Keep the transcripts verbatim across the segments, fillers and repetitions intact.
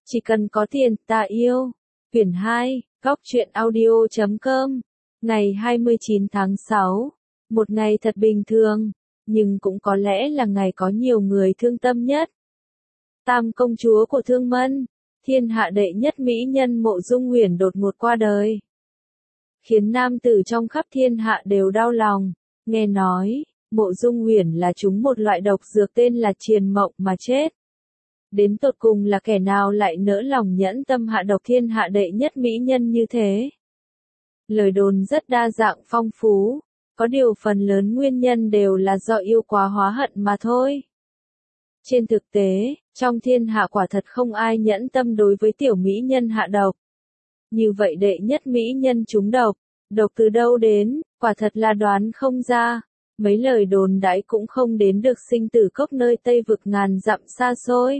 Chỉ cần có tiền, ta yêu. Quyển hai, góc truyện audio chấm com. Ngày hai mươi chín tháng sáu. Một ngày thật bình thường, nhưng cũng có lẽ là ngày có nhiều người thương tâm nhất. Tam công chúa của Thương Mân, thiên hạ đệ nhất mỹ nhân Mộ Dung Uyển đột ngột qua đời, khiến nam tử trong khắp thiên hạ đều đau lòng. Nghe nói, Mộ Dung Uyển là trúng một loại độc dược tên là triền mộng mà chết. Đến tột cùng là kẻ nào lại nỡ lòng nhẫn tâm hạ độc thiên hạ đệ nhất mỹ nhân như thế? Lời đồn rất đa dạng phong phú, có điều phần lớn nguyên nhân đều là do yêu quá hóa hận mà thôi. Trên thực tế, trong thiên hạ quả thật không ai nhẫn tâm đối với tiểu mỹ nhân hạ độc. Như vậy đệ nhất mỹ nhân trúng độc, độc từ đâu đến, quả thật là đoán không ra. Mấy lời đồn đãi cũng không đến được sinh tử cốc nơi Tây vực ngàn dặm xa xôi.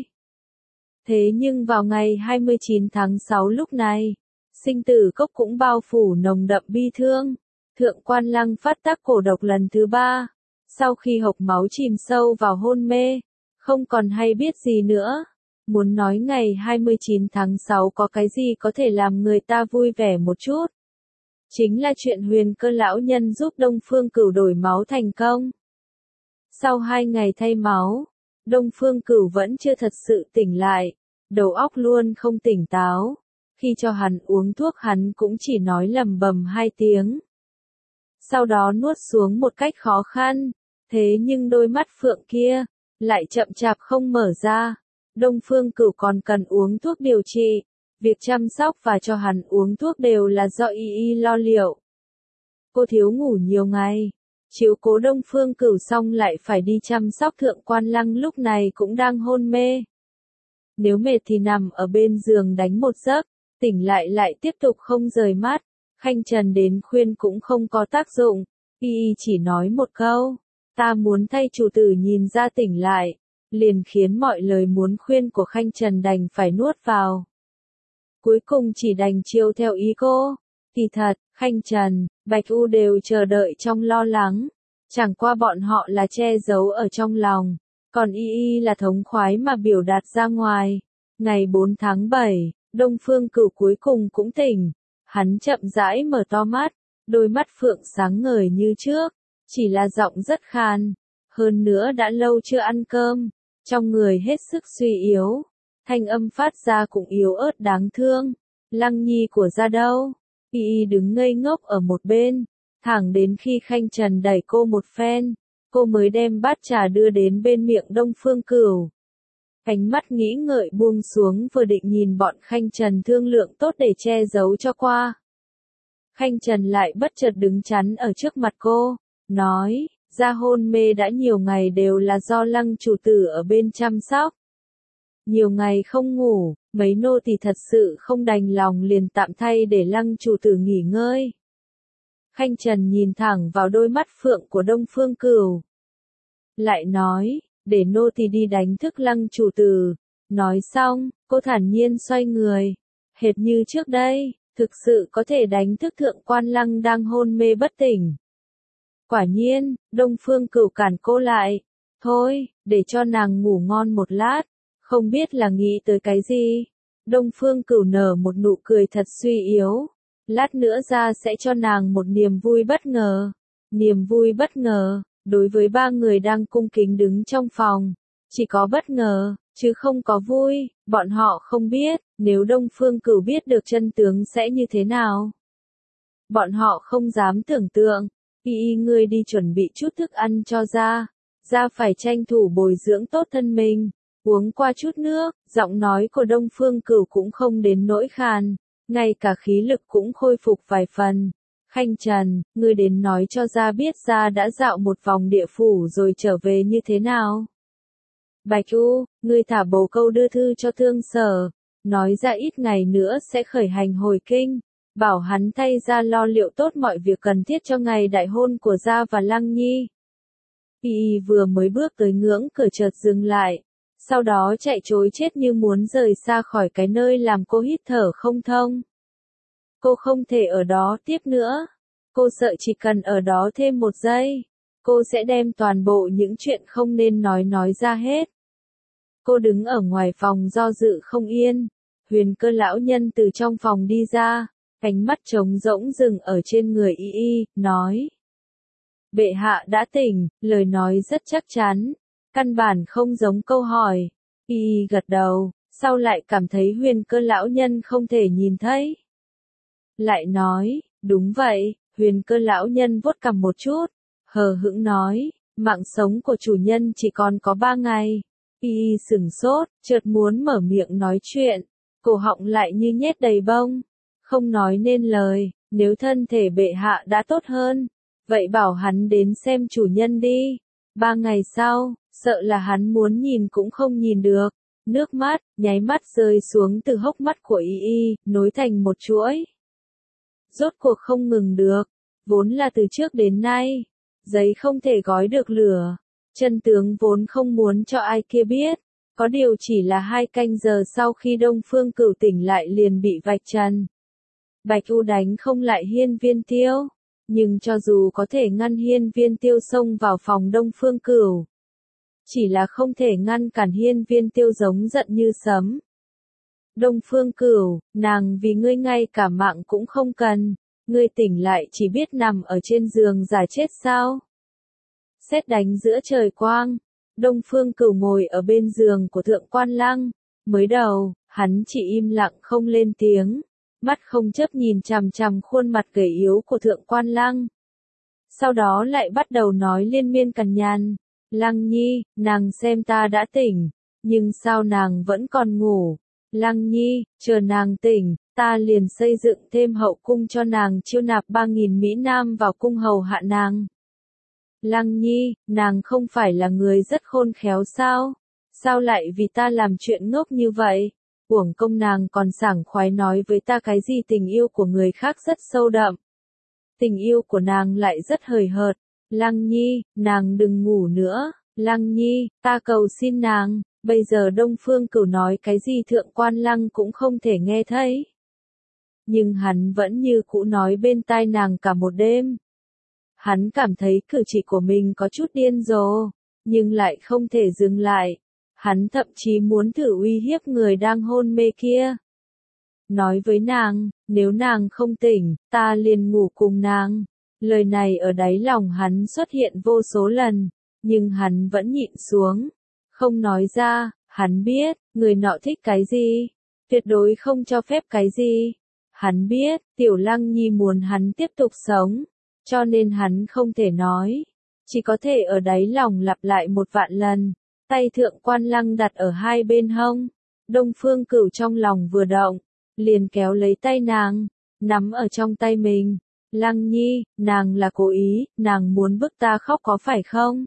Thế nhưng vào ngày hai mươi chín tháng sáu lúc này, sinh tử cốc cũng bao phủ nồng đậm bi thương. Thượng Quan Lăng phát tác cổ độc lần thứ ba, sau khi hộc máu chìm sâu vào hôn mê, không còn hay biết gì nữa. Muốn nói ngày hai mươi chín tháng sáu có cái gì có thể làm người ta vui vẻ một chút, chính là chuyện Huyền Cơ lão nhân giúp Đông Phương Cửu đổi máu thành công. Sau hai ngày thay máu, Đông Phương Cửu vẫn chưa thật sự tỉnh lại, đầu óc luôn không tỉnh táo. Khi cho hắn uống thuốc hắn cũng chỉ nói lầm bầm hai tiếng. Sau đó nuốt xuống một cách khó khăn, thế nhưng đôi mắt phượng kia lại chậm chạp không mở ra. Đông Phương Cửu còn cần uống thuốc điều trị, việc chăm sóc và cho hắn uống thuốc đều là do y y lo liệu. Cô thiếu ngủ nhiều ngày, chiếu cố Đông Phương Cửu xong lại phải đi chăm sóc Thượng Quan Lăng lúc này cũng đang hôn mê. Nếu mệt thì nằm ở bên giường đánh một giấc, tỉnh lại lại tiếp tục không rời mắt. Khanh Trần đến khuyên cũng không có tác dụng, y y chỉ nói một câu, ta muốn thay chủ tử nhìn ra tỉnh lại, liền khiến mọi lời muốn khuyên của Khanh Trần đành phải nuốt vào. Cuối cùng chỉ đành chiêu theo ý cô. Kỳ thật, Khanh Trần, Bạch U đều chờ đợi trong lo lắng, chẳng qua bọn họ là che giấu ở trong lòng, còn y y là thống khoái mà biểu đạt ra ngoài. Ngày bốn tháng bảy, Đông Phương Cửu cuối cùng cũng tỉnh. Hắn chậm rãi mở to mắt, đôi mắt phượng sáng ngời như trước, chỉ là giọng rất khàn, hơn nữa đã lâu chưa ăn cơm, trong người hết sức suy yếu, thanh âm phát ra cũng yếu ớt đáng thương. Lăng Nhi của gia đâu? Y y đứng ngây ngốc ở một bên, thẳng đến khi Khanh Trần đẩy cô một phen, cô mới đem bát trà đưa đến bên miệng Đông Phương Cửu. Ánh mắt nghĩ ngợi buông xuống vừa định nhìn bọn Khanh Trần thương lượng tốt để che giấu cho qua. Khanh Trần lại bất chợt đứng chắn ở trước mặt cô, nói, gia hôn mê đã nhiều ngày đều là do Lăng chủ tử ở bên chăm sóc. Nhiều ngày không ngủ, mấy nô tỳ thật sự không đành lòng liền tạm thay để Lăng chủ tử nghỉ ngơi. Khanh Trần nhìn thẳng vào đôi mắt phượng của Đông Phương Cửu, lại nói, để nô tỳ đi đánh thức Lăng chủ tử. Nói xong, cô thản nhiên xoay người, hệt như trước đây, thực sự có thể đánh thức Thượng Quan Lăng đang hôn mê bất tỉnh. Quả nhiên, Đông Phương Cửu cản cô lại, thôi, để cho nàng ngủ ngon một lát, không biết là nghĩ tới cái gì. Đông Phương Cửu nở một nụ cười thật suy yếu, lát nữa ra sẽ cho nàng một niềm vui bất ngờ. Niềm vui bất ngờ. Đối với ba người đang cung kính đứng trong phòng, chỉ có bất ngờ, chứ không có vui. Bọn họ không biết, nếu Đông Phương Cửu biết được chân tướng sẽ như thế nào. Bọn họ không dám tưởng tượng. Y y ngươi đi chuẩn bị chút thức ăn cho gia, gia phải tranh thủ bồi dưỡng tốt thân mình, uống qua chút nước. Giọng nói của Đông Phương Cửu cũng không đến nỗi khàn, ngay cả khí lực cũng khôi phục vài phần. Khanh Trần, ngươi đến nói cho gia biết gia đã dạo một vòng địa phủ rồi trở về như thế nào. Bạch U, ngươi thả bồ câu đưa thư cho Thương Sở, nói ra ít ngày nữa sẽ khởi hành hồi kinh, bảo hắn thay gia lo liệu tốt mọi việc cần thiết cho ngày đại hôn của gia và Lăng Nhi. Y y vừa mới bước tới ngưỡng cửa chợt dừng lại, sau đó chạy trối chết như muốn rời xa khỏi cái nơi làm cô hít thở không thông. Cô không thể ở đó tiếp nữa. Cô sợ chỉ cần ở đó thêm một giây, cô sẽ đem toàn bộ những chuyện không nên nói nói ra hết. Cô đứng ở ngoài phòng do dự không yên, Huyền Cơ lão nhân từ trong phòng đi ra, ánh mắt trống rỗng dừng ở trên người y y, nói. Bệ hạ đã tỉnh, lời nói rất chắc chắn, căn bản không giống câu hỏi. Y y gật đầu, sau lại cảm thấy Huyền Cơ lão nhân không thể nhìn thấy. Lại nói, đúng vậy, Huyền Cơ lão nhân vuốt cằm một chút, hờ hững nói, mạng sống của chủ nhân chỉ còn có ba ngày. Y y sửng sốt, chợt muốn mở miệng nói chuyện, cổ họng lại như nhét đầy bông, không nói nên lời. Nếu thân thể bệ hạ đã tốt hơn, vậy bảo hắn đến xem chủ nhân đi. Ba ngày sau, sợ là hắn muốn nhìn cũng không nhìn được. Nước mắt, nháy mắt rơi xuống từ hốc mắt của y y, nối thành một chuỗi. Rốt cuộc không ngừng được, vốn là từ trước đến nay, giấy không thể gói được lửa. Chân tướng vốn không muốn cho ai kia biết, có điều chỉ là hai canh giờ sau khi Đông Phương Cửu tỉnh lại liền bị vạch trần. Bạch U đánh không lại Hiên Viên Tiêu, nhưng cho dù có thể ngăn Hiên Viên Tiêu xông vào phòng Đông Phương Cửu, chỉ là không thể ngăn cản Hiên Viên Tiêu giống giận như sấm. Đông Phương Cửu, nàng vì ngươi ngay cả mạng cũng không cần, ngươi tỉnh lại chỉ biết nằm ở trên giường giả chết sao? Sét đánh giữa trời quang, Đông Phương Cửu ngồi ở bên giường của Thượng Quan Lăng, mới đầu, hắn chỉ im lặng không lên tiếng, mắt không chớp nhìn chằm chằm khuôn mặt gầy yếu của Thượng Quan Lăng. Sau đó lại bắt đầu nói liên miên cằn nhằn, Lăng Nhi, nàng xem ta đã tỉnh, nhưng sao nàng vẫn còn ngủ? Lăng Nhi, chờ nàng tỉnh, ta liền xây dựng thêm hậu cung cho nàng chiêu nạp ba nghìn mỹ nam vào cung hầu hạ nàng. Lăng Nhi, nàng không phải là người rất khôn khéo sao? Sao lại vì ta làm chuyện ngốc như vậy? Uổng công nàng còn sảng khoái nói với ta cái gì tình yêu của người khác rất sâu đậm. Tình yêu của nàng lại rất hời hợt. Lăng Nhi, nàng đừng ngủ nữa. Lăng Nhi, ta cầu xin nàng. Bây giờ Đông Phương Cửu nói cái gì Thượng Quan Lăng cũng không thể nghe thấy. Nhưng hắn vẫn như cũ nói bên tai nàng cả một đêm. Hắn cảm thấy cử chỉ của mình có chút điên rồ, nhưng lại không thể dừng lại. Hắn thậm chí muốn thử uy hiếp người đang hôn mê kia. Nói với nàng, nếu nàng không tỉnh, ta liền ngủ cùng nàng. Lời này ở đáy lòng hắn xuất hiện vô số lần, nhưng hắn vẫn nhịn xuống. Không nói ra, hắn biết, người nọ thích cái gì, tuyệt đối không cho phép cái gì. Hắn biết, Tiểu Lăng Nhi muốn hắn tiếp tục sống, cho nên hắn không thể nói. Chỉ có thể ở đáy lòng lặp lại một vạn lần. Tay Thượng Quan Lăng đặt ở hai bên hông. Đông Phương Cửu trong lòng vừa động, liền kéo lấy tay nàng, nắm ở trong tay mình. Lăng Nhi, nàng là cố ý, nàng muốn bức ta khóc có phải không?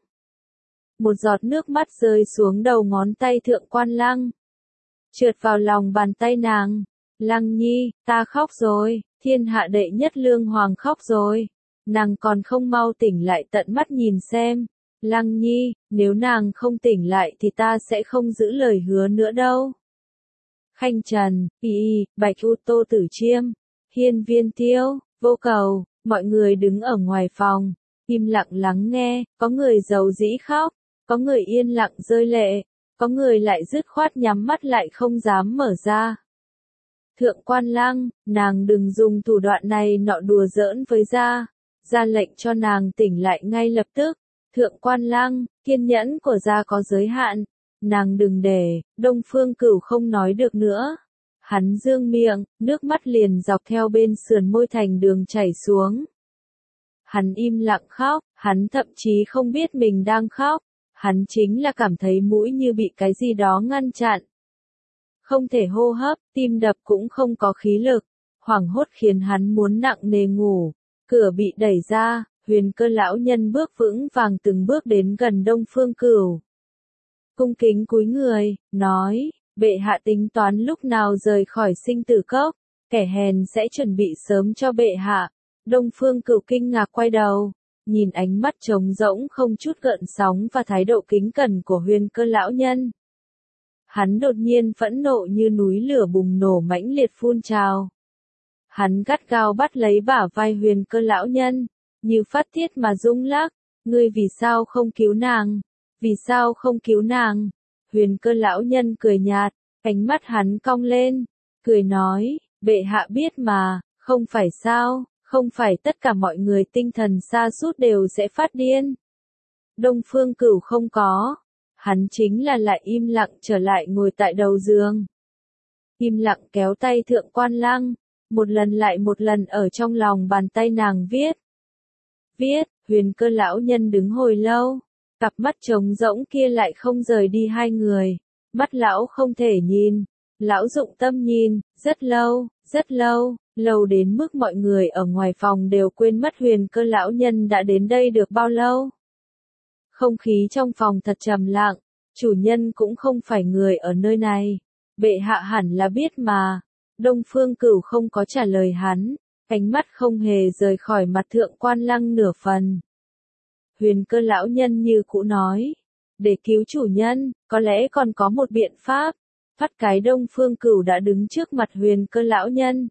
Một giọt nước mắt rơi xuống đầu ngón tay Thượng Quan Lăng, trượt vào lòng bàn tay nàng. Lăng Nhi, ta khóc rồi, thiên hạ đệ nhất lương hoàng khóc rồi. Nàng còn không mau tỉnh lại tận mắt nhìn xem. Lăng Nhi, nếu nàng không tỉnh lại thì ta sẽ không giữ lời hứa nữa đâu. Khanh Trần, Y Y, Bạch U, Tô Tử Chiêm, Hiên Viên Tiêu, Vô Cầu, mọi người đứng ở ngoài phòng, im lặng lắng nghe, có người giàu dĩ khóc, có người yên lặng rơi lệ, có người lại dứt khoát nhắm mắt lại không dám mở ra. Thượng Quan Lăng, nàng đừng dùng thủ đoạn này nọ đùa giỡn với gia, ra lệnh cho nàng tỉnh lại ngay lập tức. Thượng Quan Lăng, kiên nhẫn của gia có giới hạn, nàng đừng để. Đông Phương Cửu không nói được nữa. Hắn dương miệng, nước mắt liền dọc theo bên sườn môi thành đường chảy xuống. Hắn im lặng khóc, hắn thậm chí không biết mình đang khóc, hắn chính là cảm thấy mũi như bị cái gì đó ngăn chặn. Không thể hô hấp, tim đập cũng không có khí lực, hoảng hốt khiến hắn muốn nặng nề ngủ. Cửa bị đẩy ra, Huyền Cơ lão nhân bước vững vàng từng bước đến gần Đông Phương Cửu. Cung kính cúi người, nói, bệ hạ tính toán lúc nào rời khỏi sinh tử cốc, kẻ hèn sẽ chuẩn bị sớm cho bệ hạ. Đông Phương Cửu kinh ngạc quay đầu, nhìn ánh mắt trống rỗng không chút gợn sóng và thái độ kính cẩn của Huyền Cơ lão nhân. Hắn đột nhiên phẫn nộ như núi lửa bùng nổ mãnh liệt phun trào. Hắn gắt gao bắt lấy bả vai Huyền Cơ lão nhân, như phát tiết mà rung lắc, ngươi vì sao không cứu nàng? Vì sao không cứu nàng? Huyền Cơ lão nhân cười nhạt, ánh mắt hắn cong lên, cười nói, bệ hạ biết mà, không phải sao, không phải tất cả mọi người tinh thần sa sút đều sẽ phát điên. Đông Phương Cửu không có, hắn chính là lại im lặng trở lại ngồi tại đầu giường. Im lặng kéo tay Thượng Quan Lăng, một lần lại một lần ở trong lòng bàn tay nàng viết. Viết, Huyền Cơ lão nhân đứng hồi lâu, cặp mắt trống rỗng kia lại không rời đi hai người, mắt lão không thể nhìn, lão dụng tâm nhìn, rất lâu, rất lâu, lâu đến mức mọi người ở ngoài phòng đều quên mất Huyền Cơ lão nhân đã đến đây được bao lâu. Không khí trong phòng thật trầm lặng, chủ nhân cũng không phải người ở nơi này, bệ hạ hẳn là biết mà. Đông Phương Cửu không có trả lời hắn, ánh mắt không hề rời khỏi mặt Thượng Quan Lăng nửa phần. Huyền Cơ lão nhân như cũ nói, để cứu chủ nhân, có lẽ còn có một biện pháp. Phát cái Đông Phương Cửu đã đứng trước mặt Huyền Cơ lão nhân.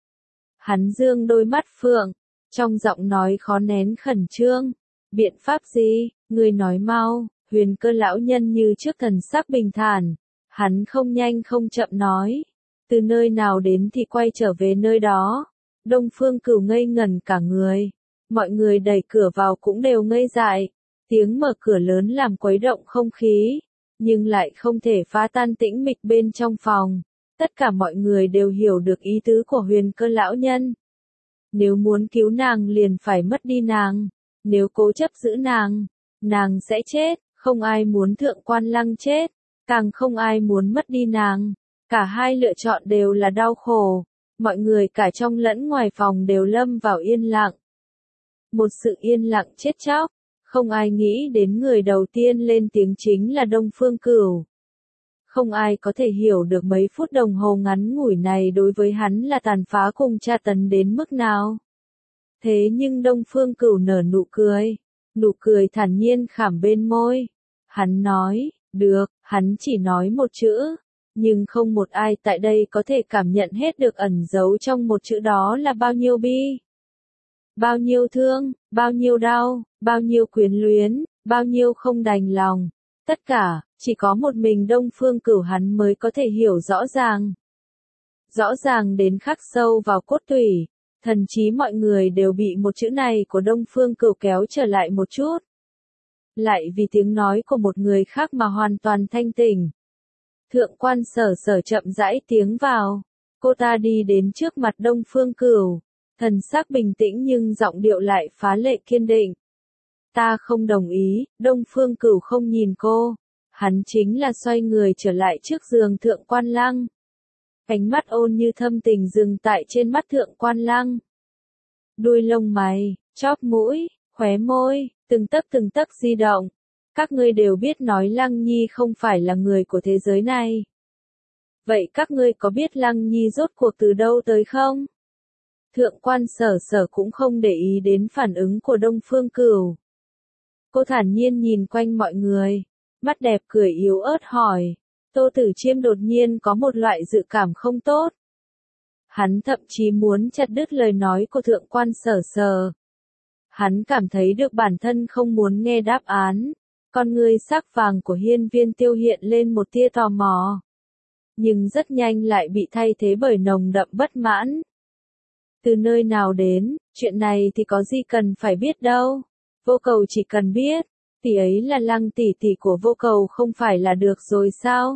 Hắn dương đôi mắt phượng, trong giọng nói khó nén khẩn trương. Biện pháp gì, người nói mau. Huyền Cơ lão nhân như trước thần sắc bình thản, hắn không nhanh không chậm nói. Từ nơi nào đến thì quay trở về nơi đó. Đông Phương Cửu ngây ngẩn cả người. Mọi người đẩy cửa vào cũng đều ngây dại. Tiếng mở cửa lớn làm quấy động không khí, nhưng lại không thể phá tan tĩnh mịch bên trong phòng. Tất cả mọi người đều hiểu được ý tứ của Huyền Cơ lão nhân. Nếu muốn cứu nàng liền phải mất đi nàng. Nếu cố chấp giữ nàng, nàng sẽ chết. Không ai muốn Thượng Quan Lăng chết, càng không ai muốn mất đi nàng. Cả hai lựa chọn đều là đau khổ. Mọi người cả trong lẫn ngoài phòng đều lâm vào yên lặng. Một sự yên lặng chết chóc. Không ai nghĩ đến người đầu tiên lên tiếng chính là Đông Phương Cửu. Không ai có thể hiểu được mấy phút đồng hồ ngắn ngủi này đối với hắn là tàn phá cùng tra tấn đến mức nào. Thế nhưng Đông Phương Cửu nở nụ cười. Nụ cười thản nhiên khảm bên môi. Hắn nói, được, hắn chỉ nói một chữ. Nhưng không một ai tại đây có thể cảm nhận hết được ẩn giấu trong một chữ đó là bao nhiêu bi. Bao nhiêu thương, bao nhiêu đau, bao nhiêu quyến luyến, bao nhiêu không đành lòng. Tất cả, chỉ có một mình Đông Phương Cửu hắn mới có thể hiểu rõ ràng. Rõ ràng đến khắc sâu vào cốt tủy. Thần chí mọi người đều bị một chữ này của Đông Phương Cửu kéo trở lại một chút. Lại vì tiếng nói của một người khác mà hoàn toàn thanh tỉnh. Thượng Quan Sở Sở chậm rãi tiếng vào. Cô ta đi đến trước mặt Đông Phương Cửu. Thần sắc bình tĩnh nhưng giọng điệu lại phá lệ kiên định. Ta không đồng ý. Đông Phương Cửu không nhìn cô. Hắn chính là xoay người trở lại trước giường Thượng Quan Lăng. Ánh mắt ôn như thâm tình dừng tại trên mắt Thượng Quan Lăng. Đuôi lông mày, chóp mũi, khóe môi, từng tấc từng tấc di động. Các ngươi đều biết nói Lăng Nhi không phải là người của thế giới này. Vậy các ngươi có biết Lăng Nhi rốt cuộc từ đâu tới không? Thượng Quan Sở Sở cũng không để ý đến phản ứng của Đông Phương Cửu. Cô thản nhiên nhìn quanh mọi người, mắt đẹp cười yếu ớt hỏi. Tô Tử Chiêm đột nhiên có một loại dự cảm không tốt. Hắn thậm chí muốn chặt đứt lời nói của Thượng Quan Sở Sở. Hắn cảm thấy được bản thân không muốn nghe đáp án. Con ngươi sắc vàng của Hiên Viên Tiêu hiện lên một tia tò mò. Nhưng rất nhanh lại bị thay thế bởi nồng đậm bất mãn. Từ nơi nào đến, chuyện này thì có gì cần phải biết đâu. Vô Cầu chỉ cần biết, tỷ ấy là Lăng tỷ tỷ của Vô Cầu không phải là được rồi sao?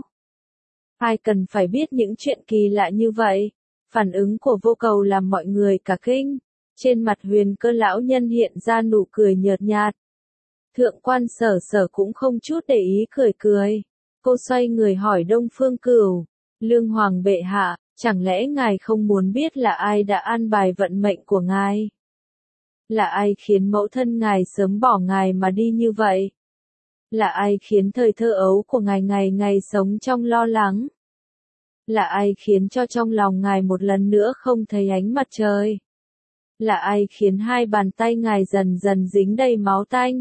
Ai cần phải biết những chuyện kỳ lạ như vậy? Phản ứng của Vô Cầu làm mọi người cả kinh. Trên mặt Huyền Cơ lão nhân hiện ra nụ cười nhợt nhạt. Thượng Quan Sở Sở cũng không chút để ý cười cười. Cô xoay người hỏi Đông Phương Cửu. Lương Hoàng bệ hạ, chẳng lẽ ngài không muốn biết là ai đã an bài vận mệnh của ngài? Là ai khiến mẫu thân ngài sớm bỏ ngài mà đi như vậy? Là ai khiến thời thơ ấu của ngài ngày ngày sống trong lo lắng? Là ai khiến cho trong lòng ngài một lần nữa không thấy ánh mặt trời? Là ai khiến hai bàn tay ngài dần dần dính đầy máu tanh?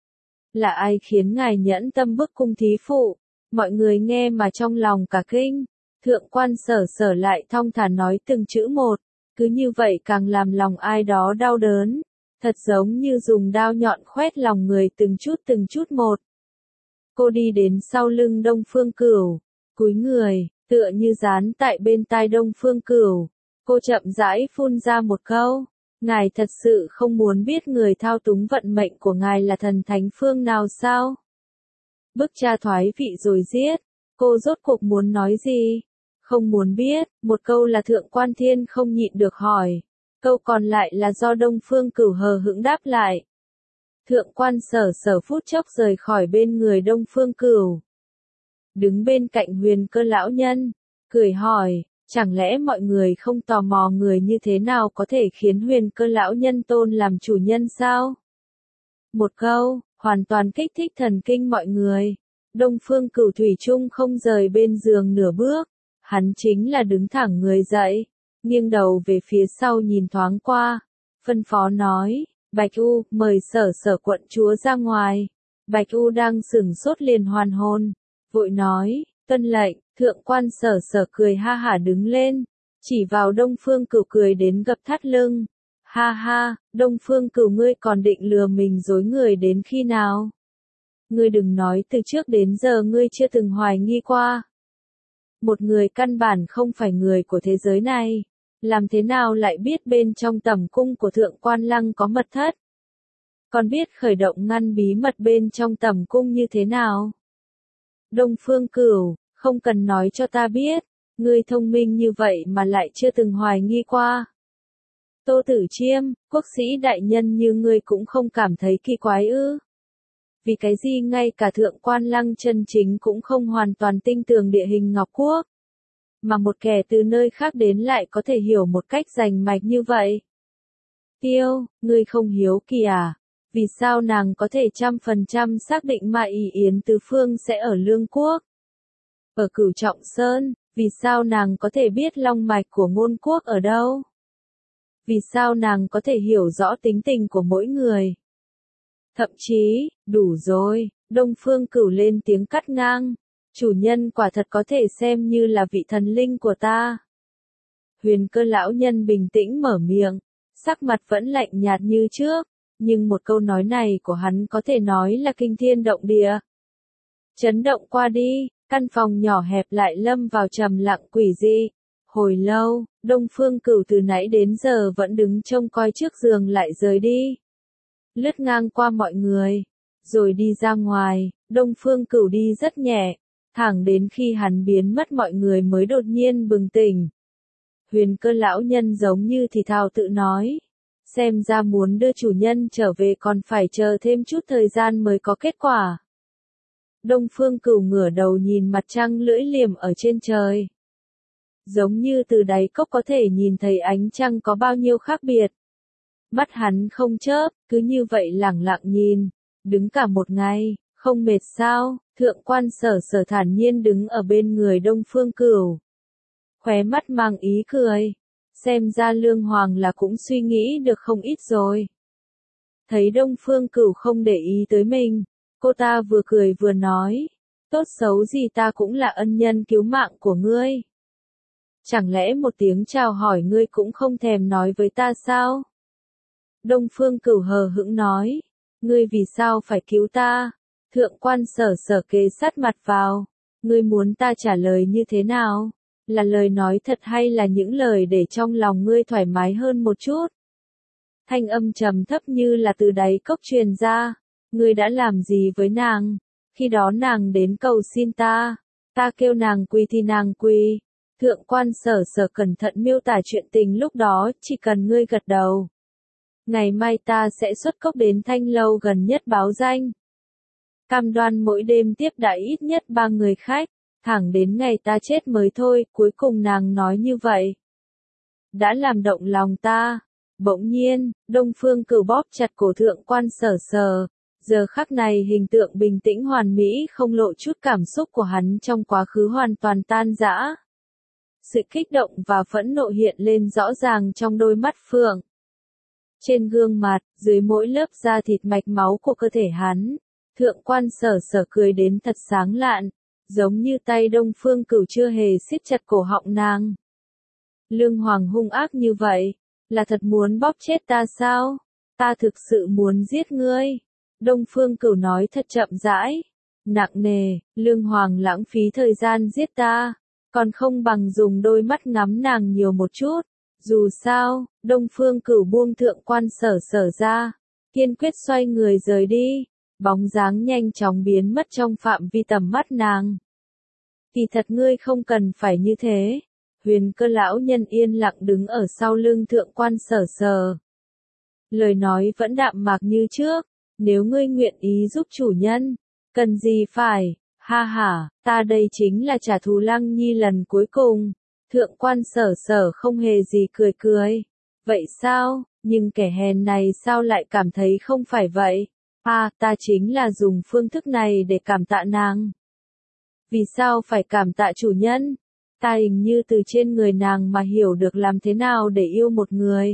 Là ai khiến ngài nhẫn tâm bức cung thí phụ? Mọi người nghe mà trong lòng cả kinh. Thượng Quan Sở Sở lại thong thả nói từng chữ một. Cứ như vậy càng làm lòng ai đó đau đớn. Thật giống như dùng đao nhọn khoét lòng người từng chút từng chút một. Cô đi đến sau lưng Đông Phương Cửu, cúi người, Tựa như dán tại bên tai Đông Phương Cửu, cô chậm rãi phun ra một câu. Ngài thật sự không muốn biết người thao túng vận mệnh của ngài là thần thánh phương nào sao? Bức cha thoái vị rồi giết. Cô rốt cuộc muốn nói gì? Không muốn biết, một câu là Thượng Quan Thiên không nhịn được hỏi. Câu còn lại là do Đông Phương Cửu hờ hững đáp lại. Thượng Quan Sở Sở phút chốc rời khỏi bên người Đông Phương Cửu. Đứng bên cạnh Huyền Cơ lão nhân, cười hỏi, chẳng lẽ mọi người không tò mò người như thế nào có thể khiến Huyền Cơ lão nhân tôn làm chủ nhân sao? Một câu, hoàn toàn kích thích thần kinh mọi người. Đông Phương Cửu thủy chung không rời bên giường nửa bước, hắn chính là đứng thẳng người dậy, nghiêng đầu về phía sau nhìn thoáng qua, phân phó nói, Bạch U, mời Sở Sở quận chúa ra ngoài. Bạch U đang sửng sốt liền hoàn hồn, vội nói, tuân lệnh. Thượng Quan Sở Sở cười ha hả đứng lên, chỉ vào Đông Phương Cửu cười đến gập thắt lưng. Ha ha, Đông Phương Cửu ngươi còn định lừa mình dối người đến khi nào? Ngươi đừng nói từ trước đến giờ ngươi chưa từng hoài nghi qua. Một người căn bản không phải người của thế giới này, làm thế nào lại biết bên trong tẩm cung của Thượng Quan Lăng có mật thất? Còn biết khởi động ngăn bí mật bên trong tẩm cung như thế nào? Đông Phương Cửu, không cần nói cho ta biết, ngươi thông minh như vậy mà lại chưa từng hoài nghi qua. Tô Tử Chiêm, quốc sĩ đại nhân như ngươi cũng không cảm thấy kỳ quái ư? Vì cái gì ngay cả Thượng Quan Lăng chân chính cũng không hoàn toàn tinh tường địa hình Ngọc Quốc, mà một kẻ từ nơi khác đến lại có thể hiểu một cách rành mạch như vậy? Tiêu, ngươi không hiếu kỳ à? Vì sao nàng có thể trăm phần trăm xác định mà ỷ Yến Tứ Phương sẽ ở Lương Quốc? Ở Cửu Trọng Sơn, vì sao nàng có thể biết long mạch của Ngôn Quốc ở đâu? Vì sao nàng có thể hiểu rõ tính tình của mỗi người? Thậm chí, đủ rồi, Đông Phương Cửu lên tiếng cắt ngang. Chủ nhân quả thật có thể xem như là vị thần linh của ta. Huyền Cơ lão nhân bình tĩnh mở miệng, sắc mặt vẫn lạnh nhạt như trước, nhưng một câu nói này của hắn có thể nói là kinh thiên động địa. Chấn động qua đi, căn phòng nhỏ hẹp lại lâm vào trầm lặng quỷ dị. Hồi lâu, Đông Phương Cửu từ nãy đến giờ vẫn đứng trông coi trước giường lại rời đi. Lướt ngang qua mọi người, rồi đi ra ngoài, Đông Phương Cửu đi rất nhẹ, thẳng đến khi hắn biến mất mọi người mới đột nhiên bừng tỉnh. Huyền Cơ lão nhân giống như thì thào tự nói, xem ra muốn đưa chủ nhân trở về còn phải chờ thêm chút thời gian mới có kết quả. Đông Phương Cửu ngửa đầu nhìn mặt trăng lưỡi liềm ở trên trời. Giống như từ đáy cốc có thể nhìn thấy ánh trăng có bao nhiêu khác biệt. Mắt hắn không chớp, cứ như vậy lẳng lặng nhìn, đứng cả một ngày, không mệt sao? Thượng Quan Sở Sở thản nhiên đứng ở bên người Đông Phương Cửu. Khóe mắt mang ý cười, xem ra Lương Hoàng là cũng suy nghĩ được không ít rồi. Thấy Đông Phương Cửu không để ý tới mình, cô ta vừa cười vừa nói, tốt xấu gì ta cũng là ân nhân cứu mạng của ngươi. Chẳng lẽ một tiếng chào hỏi ngươi cũng không thèm nói với ta sao? Đông Phương Cửu hờ hững nói, ngươi vì sao phải cứu ta? Thượng Quan Sở Sở kề sát mặt vào, ngươi muốn ta trả lời như thế nào? Là lời nói thật hay là những lời để trong lòng ngươi thoải mái hơn một chút? Thanh âm trầm thấp như là từ đáy cốc truyền ra, ngươi đã làm gì với nàng? Khi đó nàng đến cầu xin ta, ta kêu nàng quỳ thì nàng quỳ. Thượng Quan Sở Sở cẩn thận miêu tả chuyện tình lúc đó, chỉ cần ngươi gật đầu. Ngày mai ta sẽ xuất cốc đến Thanh Lâu gần nhất báo danh. Cam đoan mỗi đêm tiếp đãi ít nhất ba người khách, thẳng đến ngày ta chết mới thôi, cuối cùng nàng nói như vậy. Đã làm động lòng ta. Bỗng nhiên, Đông Phương Cửu bóp chặt cổ Thượng Quan Sở Sở. Giờ khắc này hình tượng bình tĩnh hoàn mỹ không lộ chút cảm xúc của hắn trong quá khứ hoàn toàn tan rã. Sự kích động và phẫn nộ hiện lên rõ ràng trong đôi mắt phượng. Trên gương mặt, dưới mỗi lớp da thịt mạch máu của cơ thể hắn, Thượng Quan Sở Sở cười đến thật sáng lạn, giống như tay Đông Phương Cửu chưa hề siết chặt cổ họng nàng. Lương Hoàng hung ác như vậy, là thật muốn bóp chết ta sao? Ta thực sự muốn giết ngươi. Đông Phương Cửu nói thật chậm rãi, nặng nề, Lương Hoàng lãng phí thời gian giết ta. còn không bằng dùng đôi mắt ngắm nàng nhiều một chút. Dù sao, Đông Phương Cửu buông Thượng Quan Sở Sở ra, kiên quyết xoay người rời đi, bóng dáng nhanh chóng biến mất trong phạm vi tầm mắt nàng. Kỳ thật ngươi không cần phải như thế. Huyền Cơ lão nhân yên lặng đứng ở sau lưng Thượng Quan Sở Sở. Lời nói vẫn đạm mạc như trước, nếu ngươi nguyện ý giúp chủ nhân, cần gì phải, ha ha, ta đây chính là trả thù Lăng Nhi lần cuối cùng. Thượng Quan Sở Sở không hề gì cười cười. Vậy sao, nhưng kẻ hèn này sao lại cảm thấy không phải vậy? À, ta chính là dùng phương thức này để cảm tạ nàng. Vì sao phải cảm tạ chủ nhân? Ta hình như từ trên người nàng mà hiểu được làm thế nào để yêu một người.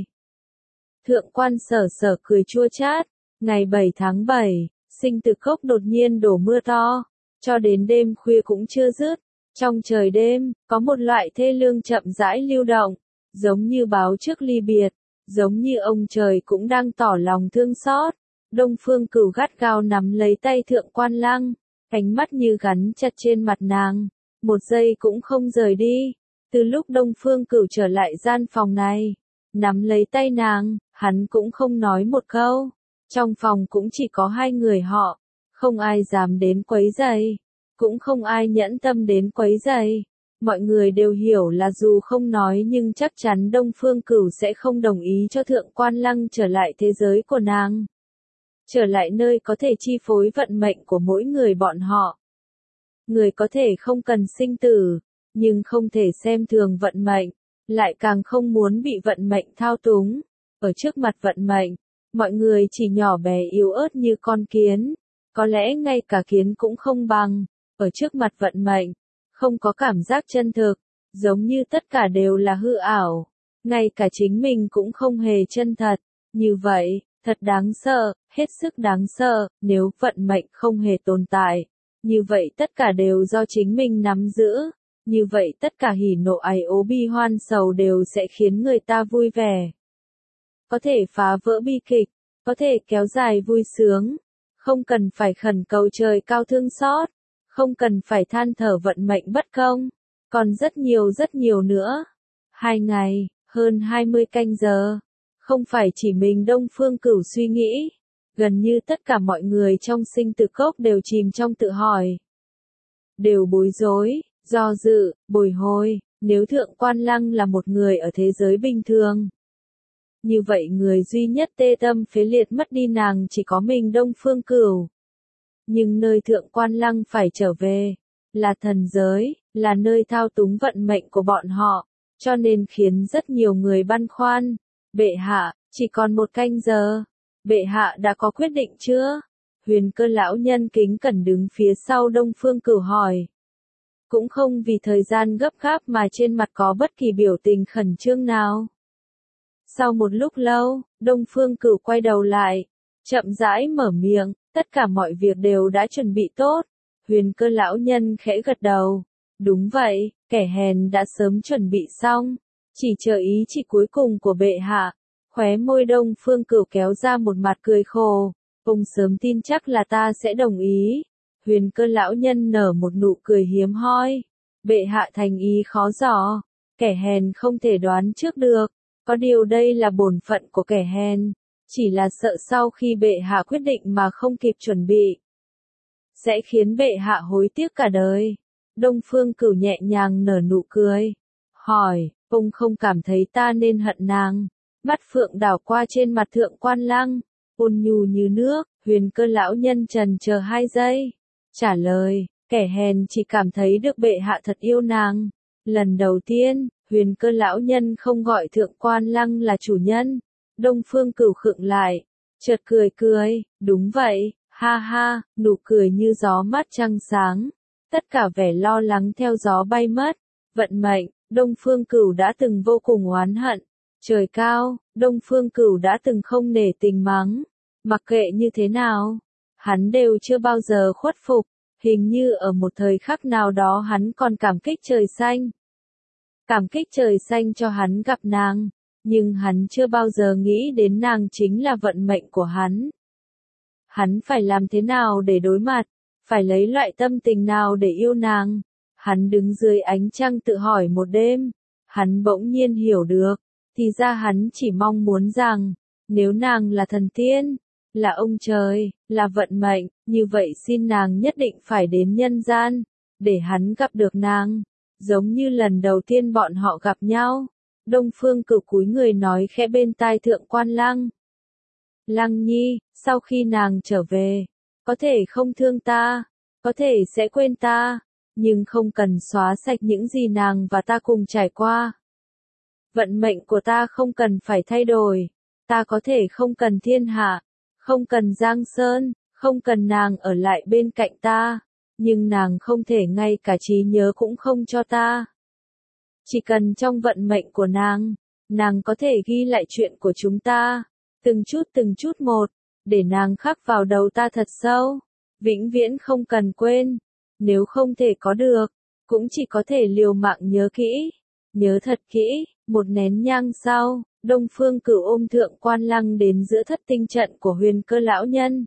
Thượng Quan Sở Sở cười chua chát. Ngày bảy tháng bảy, Sinh Tử Cốc đột nhiên đổ mưa to, cho đến đêm khuya cũng chưa dứt. Trong trời đêm, có một loại thê lương chậm rãi lưu động, giống như báo trước ly biệt, giống như ông trời cũng đang tỏ lòng thương xót. Đông Phương Cửu gắt gao nắm lấy tay Thượng Quan Lăng, ánh mắt như gắn chặt trên mặt nàng, một giây cũng không rời đi. Từ lúc Đông Phương Cửu trở lại gian phòng này, nắm lấy tay nàng, hắn cũng không nói một câu. Trong phòng cũng chỉ có hai người họ, không ai dám đến quấy rầy, cũng không ai nhẫn tâm đến quấy rầy. Mọi người đều hiểu là dù không nói nhưng chắc chắn Đông Phương Cửu sẽ không đồng ý cho Thượng Quan Lăng trở lại thế giới của nàng. Trở lại nơi có thể chi phối vận mệnh của mỗi người bọn họ. Người có thể không cần sinh tử, nhưng không thể xem thường vận mệnh, lại càng không muốn bị vận mệnh thao túng. Ở trước mặt vận mệnh, mọi người chỉ nhỏ bé yếu ớt như con kiến, có lẽ ngay cả kiến cũng không bằng. Ở trước mặt vận mệnh, không có cảm giác chân thực, giống như tất cả đều là hư ảo, ngay cả chính mình cũng không hề chân thật. Như vậy, thật đáng sợ, hết sức đáng sợ. Nếu vận mệnh không hề tồn tại, như vậy tất cả đều do chính mình nắm giữ. Như vậy tất cả hỉ nộ ái ố bi hoan sầu đều sẽ khiến người ta vui vẻ. Có thể phá vỡ bi kịch, có thể kéo dài vui sướng. Không cần phải khẩn cầu trời cao thương xót, không cần phải than thở vận mệnh bất công, còn rất nhiều rất nhiều nữa. Hai ngày, hơn hai mươi canh giờ, không phải chỉ mình Đông Phương Cửu suy nghĩ, gần như tất cả mọi người trong Sinh Tử Cốc đều chìm trong tự hỏi. Đều bối rối, do dự, bồi hồi, nếu Thượng Quan Lăng là một người ở thế giới bình thường. Như vậy người duy nhất tê tâm phế liệt mất đi nàng chỉ có mình Đông Phương Cửu. Nhưng nơi Thượng Quan Lăng phải trở về, là thần giới, là nơi thao túng vận mệnh của bọn họ, cho nên khiến rất nhiều người băn khoăn. Bệ hạ, chỉ còn một canh giờ, bệ hạ đã có quyết định chưa? Huyền Cơ lão nhân kính cẩn đứng phía sau Đông Phương Cửu hỏi. Cũng không vì thời gian gấp gáp mà trên mặt có bất kỳ biểu tình khẩn trương nào. Sau một lúc lâu, Đông Phương Cửu quay đầu lại, chậm rãi mở miệng, tất cả mọi việc đều đã chuẩn bị tốt. Huyền Cơ lão nhân khẽ gật đầu. Đúng vậy, kẻ hèn đã sớm chuẩn bị xong, chỉ chờ ý chỉ cuối cùng của bệ hạ. Khóe môi Đông Phương Cửu kéo ra một mặt cười khổ. Ông sớm tin chắc là ta sẽ đồng ý. Huyền Cơ lão nhân nở một nụ cười hiếm hoi. Bệ hạ thành ý khó dò, kẻ hèn không thể đoán trước được. Có điều đây là bổn phận của kẻ hèn, chỉ là sợ sau khi bệ hạ quyết định mà không kịp chuẩn bị, sẽ khiến bệ hạ hối tiếc cả đời. Đông Phương Cửu nhẹ nhàng nở nụ cười, hỏi, ông không cảm thấy ta nên hận nàng? Mắt phượng đảo qua trên mặt Thượng Quan Lăng, ôn nhu như nước. Huyền Cơ lão nhân trần chờ hai giây, trả lời, kẻ hèn chỉ cảm thấy được bệ hạ thật yêu nàng. Lần đầu tiên, Huyền Cơ lão nhân không gọi Thượng Quan Lăng là chủ nhân. Đông Phương Cửu khựng lại, chợt cười cười, đúng vậy, ha ha, nụ cười như gió mát trăng sáng. Tất cả vẻ lo lắng theo gió bay mất. Vận mệnh, Đông Phương Cửu đã từng vô cùng oán hận. Trời cao, Đông Phương Cửu đã từng không nể tình mắng. Mặc kệ như thế nào, hắn đều chưa bao giờ khuất phục. Hình như ở một thời khắc nào đó hắn còn cảm kích trời xanh. Cảm kích trời xanh cho hắn gặp nàng, nhưng hắn chưa bao giờ nghĩ đến nàng chính là vận mệnh của hắn. Hắn phải làm thế nào để đối mặt, phải lấy loại tâm tình nào để yêu nàng. Hắn đứng dưới ánh trăng tự hỏi một đêm, hắn bỗng nhiên hiểu được, thì ra hắn chỉ mong muốn rằng, nếu nàng là thần tiên, là ông trời, là vận mệnh, như vậy xin nàng nhất định phải đến nhân gian, để hắn gặp được nàng, giống như lần đầu tiên bọn họ gặp nhau. Đông Phương Cửu cúi người nói khẽ bên tai Thượng Quan Lăng. Lăng Nhi, sau khi nàng trở về, có thể không thương ta, có thể sẽ quên ta, nhưng không cần xóa sạch những gì nàng và ta cùng trải qua. Vận mệnh của ta không cần phải thay đổi, ta có thể không cần thiên hạ, không cần Giang Sơn, không cần nàng ở lại bên cạnh ta, nhưng nàng không thể ngay cả trí nhớ cũng không cho ta. Chỉ cần trong vận mệnh của nàng, nàng có thể ghi lại chuyện của chúng ta, từng chút từng chút một, để nàng khắc vào đầu ta thật sâu, vĩnh viễn không cần quên. Nếu không thể có được, cũng chỉ có thể liều mạng nhớ kỹ, nhớ thật kỹ. Một nén nhang sau, Đông Phương Cửu ôm Thượng Quan Lăng đến giữa thất tinh trận của Huyền Cơ lão nhân.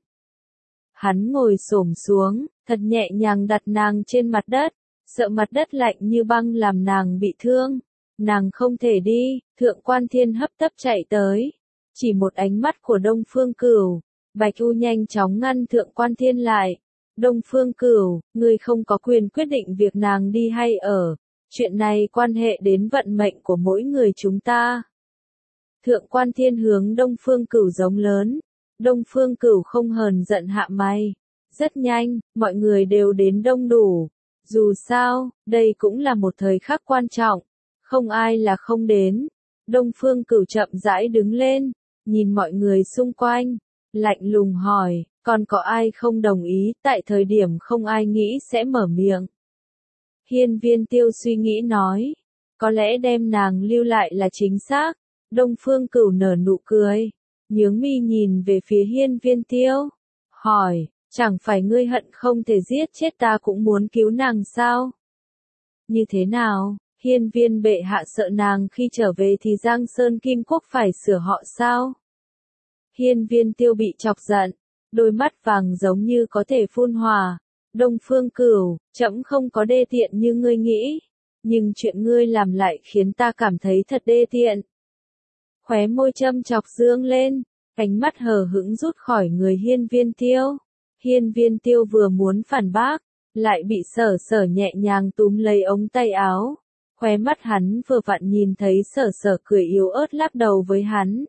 Hắn ngồi xổm xuống, thật nhẹ nhàng đặt nàng trên mặt đất, sợ mặt đất lạnh như băng làm nàng bị thương. Nàng không thể đi, Thượng Quan Thiên hấp tấp chạy tới. Chỉ một ánh mắt của Đông Phương Cửu, Bạch U nhanh chóng ngăn Thượng Quan Thiên lại. Đông Phương Cửu, ngươi không có quyền quyết định việc nàng đi hay ở. Chuyện này quan hệ đến vận mệnh của mỗi người chúng ta. Thượng Quan Thiên hướng Đông Phương Cửu giống lớn. Đông Phương Cửu không hờn giận hạ mày. Rất nhanh, mọi người đều đến đông đủ. Dù sao, đây cũng là một thời khắc quan trọng. Không ai là không đến. Đông Phương Cửu chậm rãi đứng lên, nhìn mọi người xung quanh, lạnh lùng hỏi, còn có ai không đồng ý, tại thời điểm không ai nghĩ sẽ mở miệng. Hiên Viên Tiêu suy nghĩ nói, có lẽ đem nàng lưu lại là chính xác. Đông Phương Cửu nở nụ cười, nhướng mi nhìn về phía Hiên Viên Tiêu, hỏi, chẳng phải ngươi hận không thể giết chết ta cũng muốn cứu nàng sao? Như thế nào, Hiên Viên bệ hạ sợ nàng khi trở về thì Giang Sơn Kim Quốc phải sửa họ sao? Hiên Viên Tiêu bị chọc giận, đôi mắt vàng giống như có thể phun hỏa. Đông Phương Cửu, trẫm không có đê tiện như ngươi nghĩ, nhưng chuyện ngươi làm lại khiến ta cảm thấy thật đê tiện. Khóe môi châm chọc dương lên, ánh mắt hờ hững rút khỏi người Hiên Viên Tiêu. Hiên Viên Tiêu vừa muốn phản bác, lại bị Sở Sở nhẹ nhàng túm lấy ống tay áo. Khóe mắt hắn vừa vặn nhìn thấy Sở Sở cười yếu ớt lắc đầu với hắn.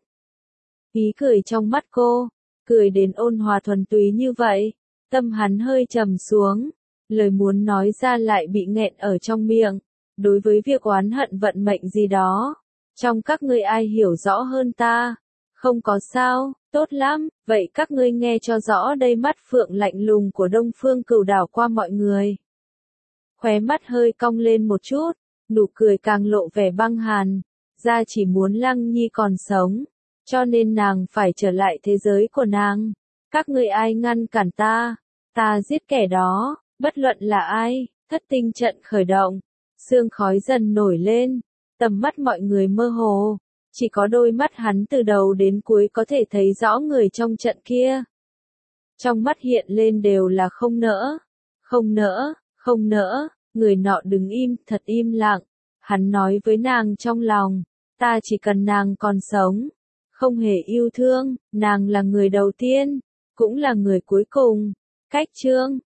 Ý cười trong mắt cô, cười đến ôn hòa thuần túy như vậy, tâm hắn hơi trầm xuống, lời muốn nói ra lại bị nghẹn ở trong miệng. Đối với việc oán hận vận mệnh gì đó, trong các ngươi ai hiểu rõ hơn ta? Không có sao, tốt lắm, vậy các ngươi nghe cho rõ đây. Mắt phượng lạnh lùng của Đông Phương Cửu đảo qua mọi người. Khóe mắt hơi cong lên một chút, nụ cười càng lộ vẻ băng hàn. Ra chỉ muốn Lăng Nhi còn sống, cho nên nàng phải trở lại thế giới của nàng. Các ngươi ai ngăn cản ta, ta giết kẻ đó, bất luận là ai. Thất tinh trận khởi động, sương khói dần nổi lên, tầm mắt mọi người mơ hồ, chỉ có đôi mắt hắn từ đầu đến cuối có thể thấy rõ người trong trận kia. Trong mắt hiện lên đều là không nỡ, không nỡ, không nỡ. Người nọ đứng im, thật im lặng. Hắn nói với nàng trong lòng, ta chỉ cần nàng còn sống, không hề yêu thương, nàng là người đầu tiên, cũng là người cuối cùng. Cách chương